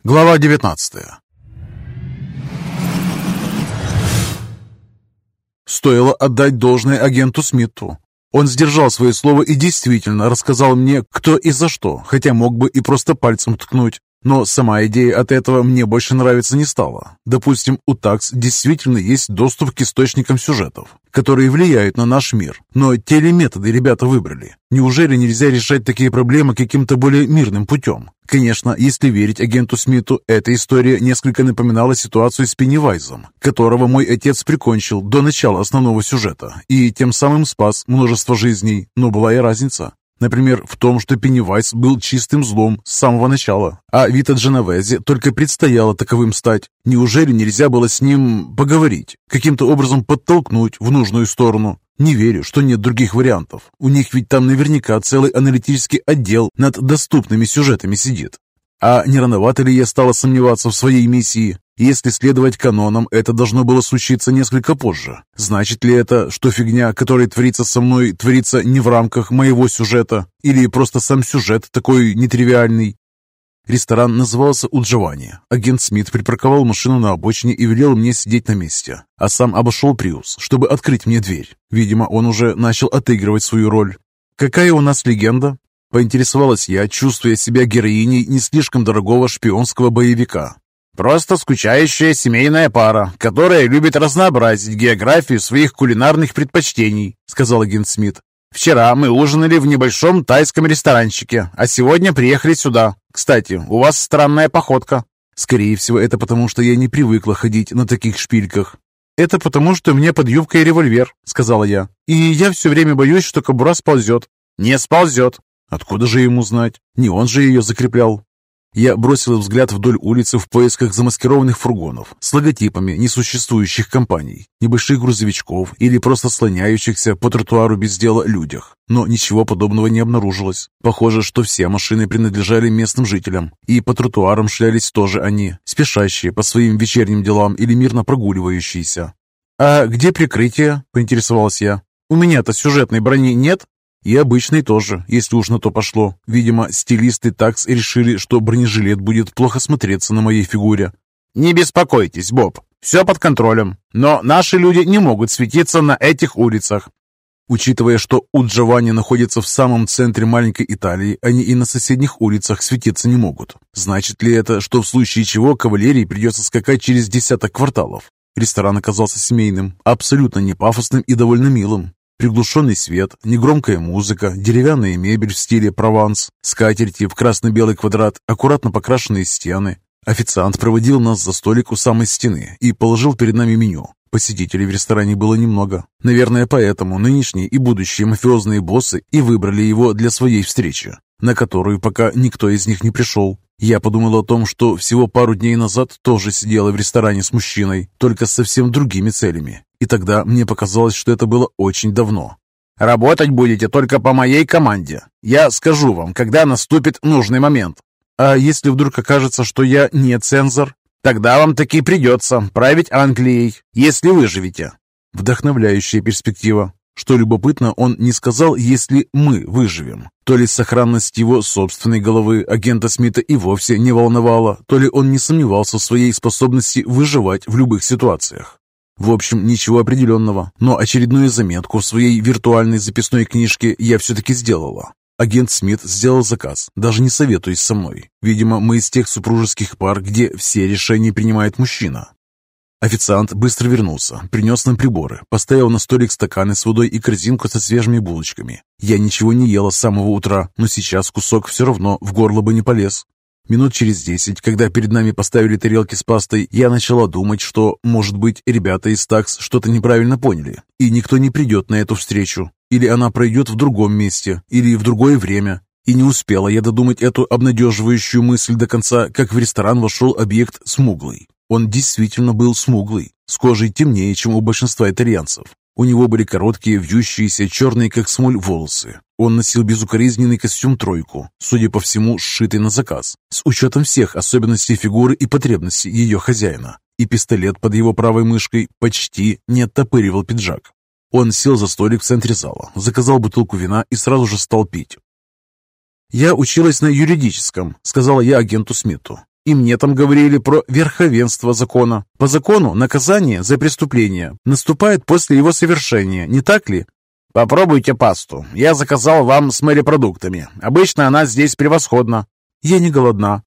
Глава 19. Стоило отдать должное агенту Смиту. Он сдержал свое слово и действительно рассказал мне, кто и за что, хотя мог бы и просто пальцем ткнуть. Но сама идея от этого мне больше нравиться не стала. Допустим, у ТАКС действительно есть доступ к источникам сюжетов, которые влияют на наш мир. Но телеметоды ребята выбрали. Неужели нельзя решать такие проблемы каким-то более мирным путем? Конечно, если верить агенту Смиту, эта история несколько напоминала ситуацию с Пеннивайзом, которого мой отец прикончил до начала основного сюжета и тем самым спас множество жизней. Но была и разница. Например, в том, что Пеннивайз был чистым злом с самого начала, а Вито Дженовезе только предстояло таковым стать. Неужели нельзя было с ним поговорить, каким-то образом подтолкнуть в нужную сторону? Не верю, что нет других вариантов. У них ведь там наверняка целый аналитический отдел над доступными сюжетами сидит. А не рановато ли я стала сомневаться в своей миссии? Если следовать канонам, это должно было случиться несколько позже. Значит ли это, что фигня, которая творится со мной, творится не в рамках моего сюжета? Или просто сам сюжет такой нетривиальный? Ресторан назывался «У Джованни». Агент Смит припарковал машину на обочине и велел мне сидеть на месте, а сам обошел Приус, чтобы открыть мне дверь. Видимо, он уже начал отыгрывать свою роль. «Какая у нас легенда?» — поинтересовалась я, чувствуя себя героиней не слишком дорогого шпионского боевика. «Просто скучающая семейная пара, которая любит разнообразить географию своих кулинарных предпочтений», — сказал агент Смит. «Вчера мы ужинали в небольшом тайском ресторанчике, а сегодня приехали сюда. Кстати, у вас странная походка». «Скорее всего, это потому, что я не привыкла ходить на таких шпильках». «Это потому, что у меня под юбкой револьвер», — сказала я. «И я все время боюсь, что кобура сползет». «Не сползет». «Откуда же ему знать? Не он же ее закреплял». Я бросил взгляд вдоль улицы в поисках замаскированных фургонов с логотипами несуществующих компаний, небольших грузовичков или просто слоняющихся по тротуару без дела людях. Но ничего подобного не обнаружилось. Похоже, что все машины принадлежали местным жителям, и по тротуарам шлялись тоже они, спешащие по своим вечерним делам или мирно прогуливающиеся. «А где прикрытие?» – поинтересовалась я. «У меня-то сюжетной брони нет?» И обычный тоже, если уж на то пошло. Видимо, стилисты ТАКС решили, что бронежилет будет плохо смотреться на моей фигуре. «Не беспокойтесь, Боб, все под контролем. Но наши люди не могут светиться на этих улицах». Учитывая, что У Джованни находится в самом центре маленькой Италии, они и на соседних улицах светиться не могут. Значит ли это, что в случае чего кавалерии придется скакать через десяток кварталов? Ресторан оказался семейным, абсолютно не пафосным и довольно милым. Приглушенный свет, негромкая музыка, деревянная мебель в стиле Прованс, скатерти в красно-белый квадрат, аккуратно покрашенные стены. Официант проводил нас за столик у самой стены и положил перед нами меню. Посетителей в ресторане было немного. Наверное, поэтому нынешние и будущие мафиозные боссы и выбрали его для своей встречи, на которую пока никто из них не пришел. Я подумал о том, что всего пару дней назад тоже сидела в ресторане с мужчиной, только с совсем другими целями. И тогда мне показалось, что это было очень давно. «Работать будете только по моей команде. Я скажу вам, когда наступит нужный момент». «А если вдруг окажется, что я не цензор?» «Тогда вам таки придется править Англией, если выживете». Вдохновляющая перспектива. Что любопытно, он не сказал, если мы выживем. То ли сохранность его собственной головы агента Смита и вовсе не волновала, то ли он не сомневался в своей способности выживать в любых ситуациях. В общем, ничего определенного, но очередную заметку в своей виртуальной записной книжке я все-таки сделала. Агент Смит сделал заказ, даже не советуясь со мной. Видимо, мы из тех супружеских пар, где все решения принимает мужчина. Официант быстро вернулся, принес нам приборы, поставил на столик стаканы с водой и корзинку со свежими булочками. Я ничего не ела с самого утра, но сейчас кусок все равно в горло бы не полез. Минут через 10, когда перед нами поставили тарелки с пастой, я начала думать, что, может быть, ребята из ТАКС что-то неправильно поняли, и никто не придет на эту встречу. Или она пройдет в другом месте, или в другое время. И не успела я додумать эту обнадеживающую мысль до конца, как в ресторан вошел объект смуглый. Он действительно был смуглый, с кожей темнее, чем у большинства итальянцев. У него были короткие, вьющиеся, черные, как смоль, волосы. Он носил безукоризненный костюм-тройку, судя по всему, сшитый на заказ, с учетом всех особенностей фигуры и потребностей ее хозяина. И пистолет под его правой мышкой почти не оттопыривал пиджак. Он сел за столик в центре зала, заказал бутылку вина и сразу же стал пить. «Я училась на юридическом», — сказала я агенту Смиту. и мне там говорили про верховенство закона. По закону наказание за преступление наступает после его совершения, не так ли? Попробуйте пасту. Я заказал вам с морепродуктами. Обычно она здесь превосходна. Я не голодна.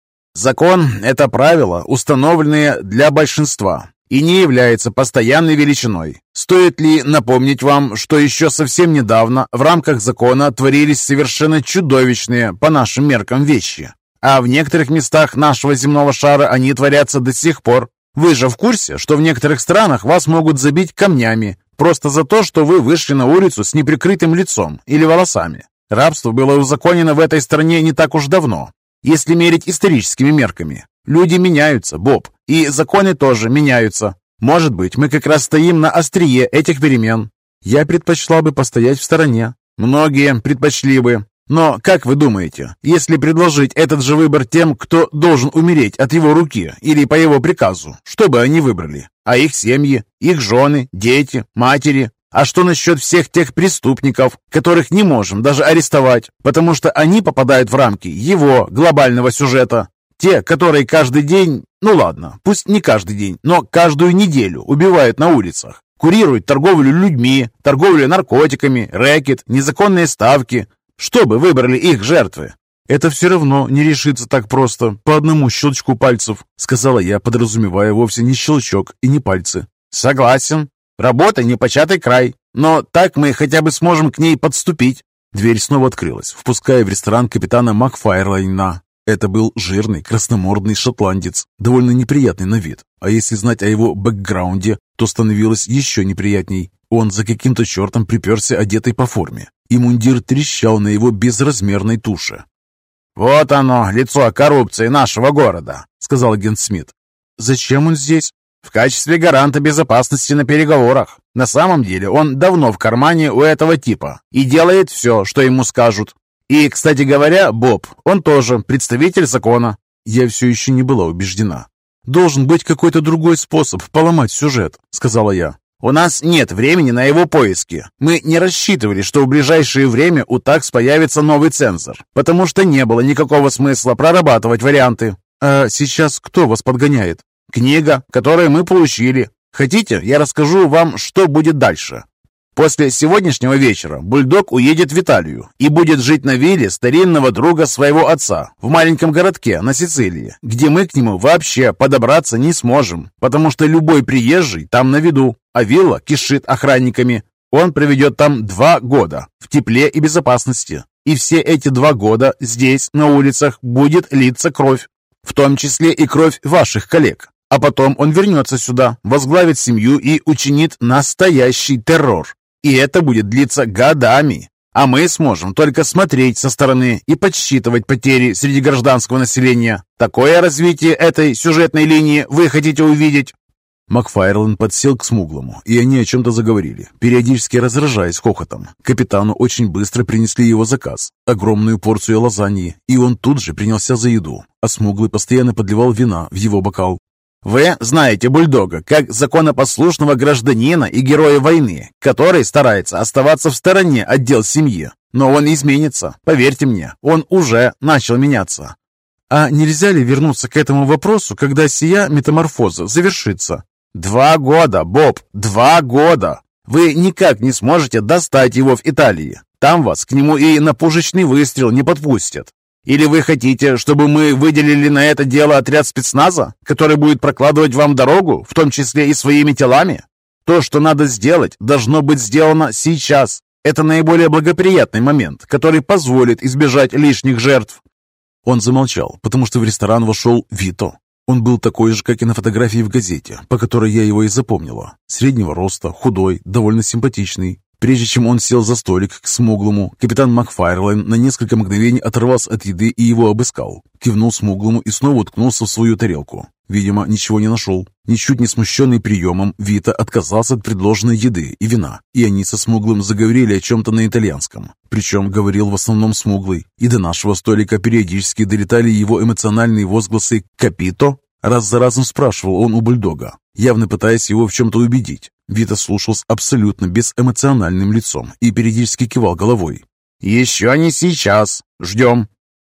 Закон – это правила, установленные для большинства, и не является постоянной величиной. Стоит ли напомнить вам, что еще совсем недавно в рамках закона творились совершенно чудовищные, по нашим меркам, вещи? А в некоторых местах нашего земного шара они творятся до сих пор. Вы же в курсе, что в некоторых странах вас могут забить камнями просто за то, что вы вышли на улицу с неприкрытым лицом или волосами? Рабство было узаконено в этой стране не так уж давно, если мерить историческими мерками. Люди меняются, Боб, и законы тоже меняются. Может быть, мы как раз стоим на острие этих перемен. Я предпочла бы постоять в стороне. Многие предпочли бы. Но, как вы думаете, если предложить этот же выбор тем, кто должен умереть от его руки или по его приказу, что бы они выбрали? А их семьи, их жены, дети, матери? А что насчет всех тех преступников, которых не можем даже арестовать, потому что они попадают в рамки его глобального сюжета? Те, которые каждый день, ну ладно, пусть не каждый день, но каждую неделю убивают на улицах, курируют торговлю людьми, торговлю наркотиками, рэкет, незаконные ставки. Что бы выбрали их жертвы? «Это все равно не решится так просто, по одному щелчку пальцев», сказала я, подразумевая вовсе не щелчок и не пальцы. «Согласен. Работа непочатый край, но так мы хотя бы сможем к ней подступить». Дверь снова открылась, впуская в ресторан капитана Макфайрлайна. Это был жирный, красномордный шотландец, довольно неприятный на вид. А если знать о его бэкграунде, то становилось еще неприятней. Он за каким-то чертом приперся одетый по форме, и мундир трещал на его безразмерной туше. «Вот оно, лицо коррупции нашего города», — сказал агент Смит. «Зачем он здесь?» «В качестве гаранта безопасности на переговорах. На самом деле он давно в кармане у этого типа и делает все, что ему скажут. И, кстати говоря, Боб, он тоже представитель закона». Я все еще не была убеждена. «Должен быть какой-то другой способ поломать сюжет», — сказала я. «У нас нет времени на его поиски. Мы не рассчитывали, что в ближайшее время у ТАКС появится новый цензор, потому что не было никакого смысла прорабатывать варианты». «А сейчас кто вас подгоняет?» «Книга, которую мы получили. Хотите, я расскажу вам, что будет дальше?» После сегодняшнего вечера Бульдог уедет в Италию и будет жить на вилле старинного друга своего отца в маленьком городке на Сицилии, где мы к нему вообще подобраться не сможем, потому что любой приезжий там на виду, а вилла кишит охранниками. Он проведет там 2 года в тепле и безопасности, и все эти 2 года здесь, на улицах, будет литься кровь, в том числе и кровь ваших коллег. А потом он вернется сюда, возглавит семью и учинит настоящий террор. И это будет длиться годами. А мы сможем только смотреть со стороны и подсчитывать потери среди гражданского населения. Такое развитие этой сюжетной линии вы хотите увидеть?» Макфайрлен подсел к смуглому, и они о чем-то заговорили, периодически разражаясь хохотом. Капитану очень быстро принесли его заказ, огромную порцию лазаньи, и он тут же принялся за еду, а смуглый постоянно подливал вина в его бокал. «Вы знаете Бульдога как законопослушного гражданина и героя войны, который старается оставаться в стороне от дел семьи. Но он изменится, поверьте мне, он уже начал меняться». «А нельзя ли вернуться к этому вопросу, когда сия метаморфоза завершится?» 2 года, Боб, 2 года! Вы никак не сможете достать его в Италии. Там вас к нему и на пушечный выстрел не подпустят. Или вы хотите, чтобы мы выделили на это дело отряд спецназа, который будет прокладывать вам дорогу, в том числе и своими телами? То, что надо сделать, должно быть сделано сейчас. Это наиболее благоприятный момент, который позволит избежать лишних жертв». Он замолчал, потому что в ресторан вошел Вито. Он был такой же, как и на фотографии в газете, по которой я его и запомнила. Среднего роста, худой, довольно симпатичный. Прежде чем он сел за столик к смуглому, капитан Макфайрлайн на несколько мгновений оторвался от еды и его обыскал. Кивнул смуглому и снова уткнулся в свою тарелку. Видимо, ничего не нашел. Ничуть не смущенный приемом, Вита отказался от предложенной еды и вина, и они со смуглым заговорили о чем-то на итальянском. Причем говорил в основном смуглый, и до нашего столика периодически долетали его эмоциональные возгласы «Капито?». Раз за разом спрашивал он у Бульдога, явно пытаясь его в чем-то убедить. Вита слушал с абсолютно безэмоциональным лицом и периодически кивал головой. «Еще не сейчас. Ждем».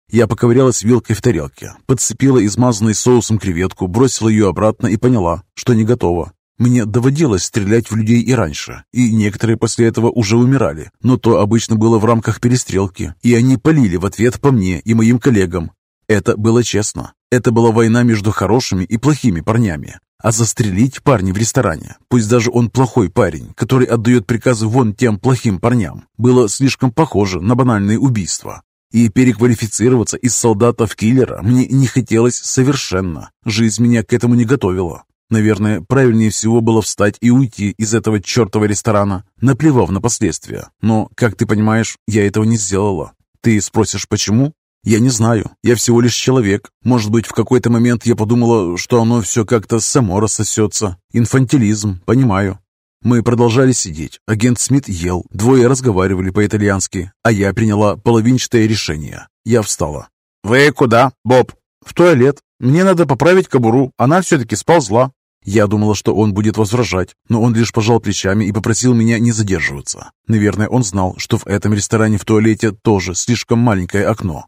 Я поковырялась вилкой в тарелке, подцепила измазанной соусом креветку, бросила ее обратно и поняла, что не готова. Мне доводилось стрелять в людей и раньше, и некоторые после этого уже умирали, но то обычно было в рамках перестрелки, и они палили в ответ по мне и моим коллегам. Это было честно. Это была война между хорошими и плохими парнями. А застрелить парня в ресторане, пусть даже он плохой парень, который отдает приказы вон тем плохим парням, было слишком похоже на банальное убийство. И переквалифицироваться из солдата в киллера мне не хотелось совершенно. Жизнь меня к этому не готовила. Наверное, правильнее всего было встать и уйти из этого чертова ресторана, наплевав на последствия. Но, как ты понимаешь, я этого не сделала. Ты спросишь, почему? Я не знаю. Я всего лишь человек. Может быть, в какой-то момент я подумала, что оно все как-то само рассосется. Инфантилизм, понимаю. Мы продолжали сидеть. Агент Смит ел, двое разговаривали по-итальянски, а я приняла половинчатое решение. Я встала. «Вы куда, Боб?» «В туалет. Мне надо поправить кобуру. Она все-таки сползла». Я думала, что он будет возражать, но он лишь пожал плечами и попросил меня не задерживаться. Наверное, он знал, что в этом ресторане в туалете тоже слишком маленькое окно.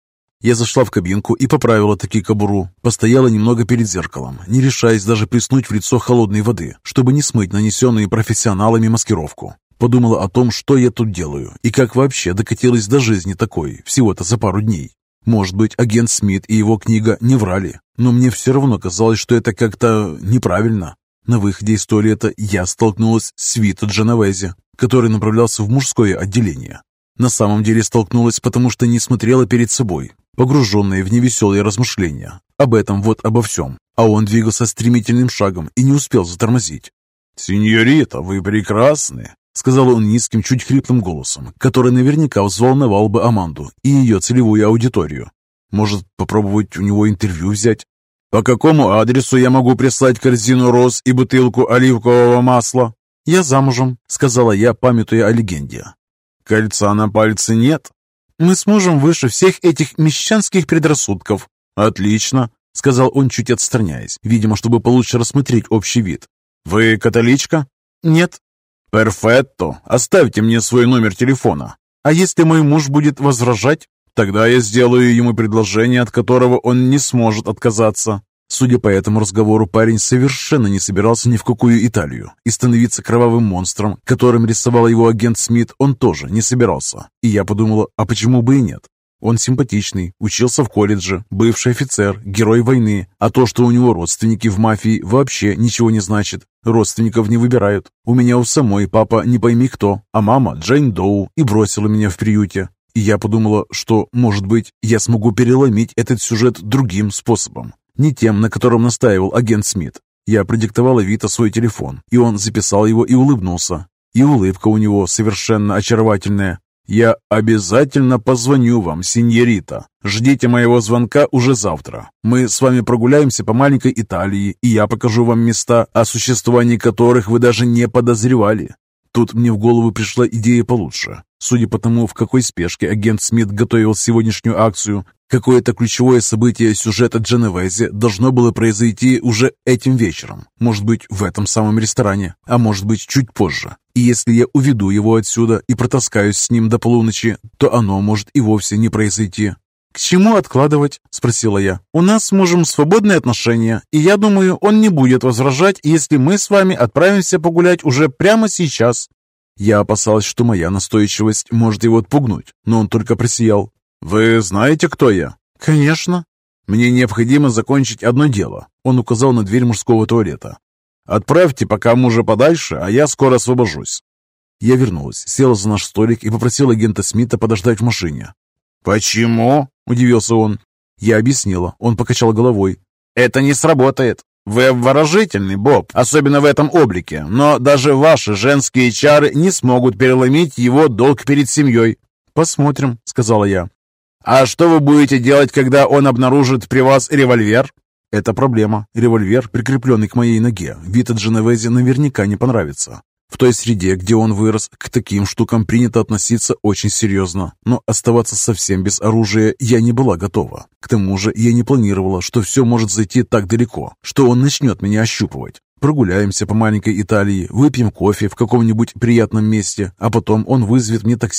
Я зашла в кабинку и поправила таки кобуру. Постояла немного перед зеркалом, не решаясь даже плеснуть в лицо холодной воды, чтобы не смыть нанесенную профессионалами маскировку. Подумала о том, что я тут делаю, и как вообще докатилась до жизни такой, всего-то за пару дней. Может быть, агент Смит и его книга не врали, но мне все равно казалось, что это как-то неправильно. На выходе из туалета я столкнулась с Вито Дженовезе, который направлялся в мужское отделение. На самом деле столкнулась, потому что не смотрела перед собой, погруженная в невеселые размышления. Об этом вот обо всем. А он двигался стремительным шагом и не успел затормозить. «Синьорита, вы прекрасны», — сказал он низким, чуть хриплым голосом, который наверняка взволновал бы Аманду и ее целевую аудиторию. Может, попробовать у него интервью взять? «По какому адресу я могу прислать корзину роз и бутылку оливкового масла?» «Я замужем», — сказала я, памятуя о легенде. «Кольца на пальце нет?» «Мы с мужем выше всех этих мещанских предрассудков». «Отлично», — сказал он, чуть отстраняясь, видимо, чтобы получше рассмотреть общий вид. «Вы католичка?» «Нет». «Перфетто. Оставьте мне свой номер телефона». «А если мой муж будет возражать?» «Тогда я сделаю ему предложение, от которого он не сможет отказаться». Судя по этому разговору, парень совершенно не собирался ни в какую Италию, и становиться кровавым монстром, которым рисовал его агент Смит, он тоже не собирался. И я подумала, а почему бы и нет? Он симпатичный, учился в колледже, бывший офицер, герой войны, а то, что у него родственники в мафии, вообще ничего не значит. Родственников не выбирают. У меня у самой папа не пойми кто, а мама Джейн Доу и бросила меня в приюте. И я подумала, что, может быть, я смогу переломить этот сюжет другим способом. Не тем, на котором настаивал агент Смит. Я продиктовала Вито свой телефон, и он записал его и улыбнулся. И улыбка у него совершенно очаровательная. «Я обязательно позвоню вам, синьорита. Ждите моего звонка уже завтра. Мы с вами прогуляемся по маленькой Италии, и я покажу вам места, о существовании которых вы даже не подозревали». Тут мне в голову пришла идея получше. Судя по тому, в какой спешке агент Смит готовил сегодняшнюю акцию, какое-то ключевое событие сюжета Дженовезе должно было произойти уже этим вечером. Может быть, в этом самом ресторане, а может быть, чуть позже. И если я уведу его отсюда и протаскаюсь с ним до полуночи, то оно может и вовсе не произойти. «К чему откладывать?» – спросила я. «У нас с мужем свободные отношения, и я думаю, он не будет возражать, если мы с вами отправимся погулять уже прямо сейчас». Я опасалась, что моя настойчивость может его отпугнуть, но он только просиял. «Вы знаете, кто я?» «Конечно». «Мне необходимо закончить одно дело», – он указал на дверь мужского туалета. «Отправьте пока мужа подальше, а я скоро освобожусь». Я вернулась, села за наш столик и попросила агента Смита подождать в машине. «Почему?» – удивился он. Я объяснила. Он покачал головой. «Это не сработает. Вы обворожительный, Боб, особенно в этом облике, но даже ваши женские чары не смогут переломить его долг перед семьей». «Посмотрим», – сказала я. «А что вы будете делать, когда он обнаружит при вас револьвер?» «Это проблема. Револьвер, прикрепленный к моей ноге, Вито Дженовезе наверняка не понравится. В той среде, где он вырос, к таким штукам принято относиться очень серьезно, но оставаться совсем без оружия я не была готова. К тому же я не планировала, что все может зайти так далеко, что он начнет меня ощупывать. Прогуляемся по маленькой Италии, выпьем кофе в каком-нибудь приятном месте, а потом он вызовет мне такси,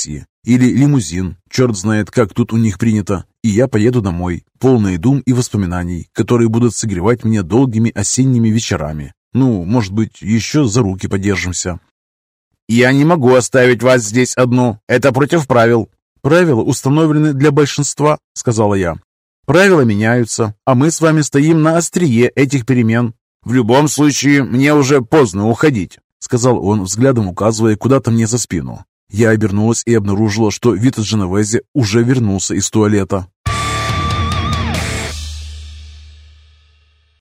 Или лимузин, черт знает, как тут у них принято. И я поеду домой, полный дум и воспоминаний, которые будут согревать меня долгими осенними вечерами. Ну, может быть, еще за руки подержимся. «Я не могу оставить вас здесь одну. Это против правил». «Правила установлены для большинства», — сказала я. «Правила меняются, а мы с вами стоим на острие этих перемен». «В любом случае, мне уже поздно уходить», — сказал он, взглядом указывая куда-то мне за спину. Я обернулась и обнаружила, что Вито Дженовезе уже вернулся из туалета.